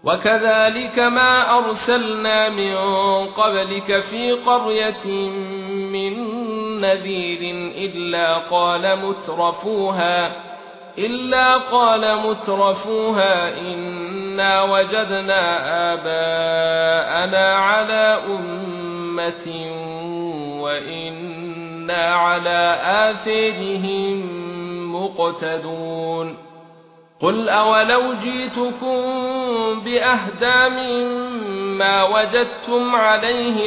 وكذلك ما أرسلنا من قبلك في قرية من نذير إلا قال مترفوها إنا وجدنا آباءنا على أمة وإنا على آثارهم مقتدون قل أولو جئتكم بأهدى مما وجدتم عليه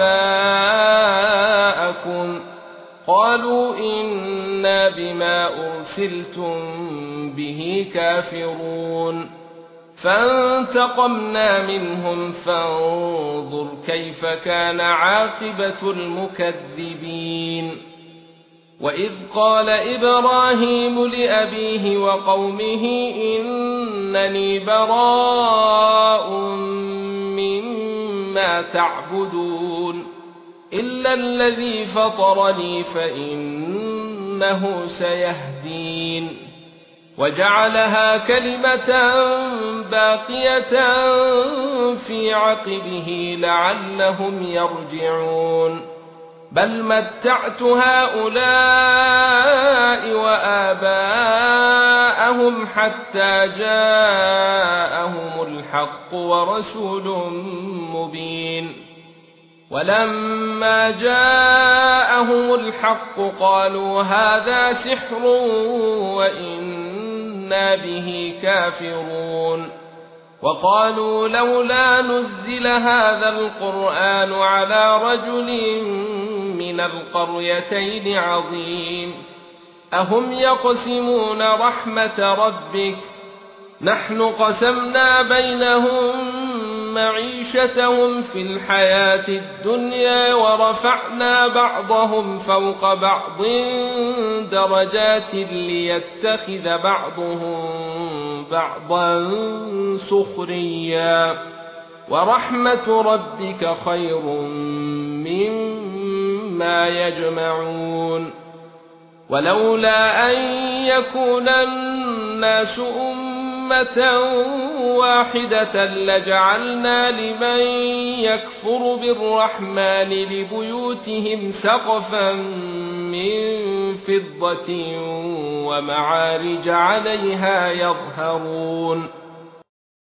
آباءكم قالوا إنا بما أرسلتم به كافرون فانتقمنا منهم فانظر كيف كان عاقبة المكذبين وإذ قال إبراهيم لأبيه وقومه إنني براء مما تعبدون إلا الذي فطرني فإنه سيهدين وجعلها كلمة باقية في عقبه لعلهم يرجعون بل متعت هؤلاء وآباءهم حتى جاءهم الحق ورسول مبين ولما جاءهم الحق قالوا هذا سحر وإنا به كافرون وقالوا لولا نزل هذا القرآن على رجل من القريتين عظيم أهم يقسمون رحمة ربك نحن قسمنا بينهم معيشتهم في الحياة الدنيا ورفعنا بعضهم فوق بعض درجات ليتخذ بعضهم بعضا سخريا ورحمة ربك خير مما يجمعون ولولا أن يكون الناس أمة واحدة لجعلنا لمن يكفر بالرحمن لبيوتهم سقفا من فضة ومعارج عليها يظهرون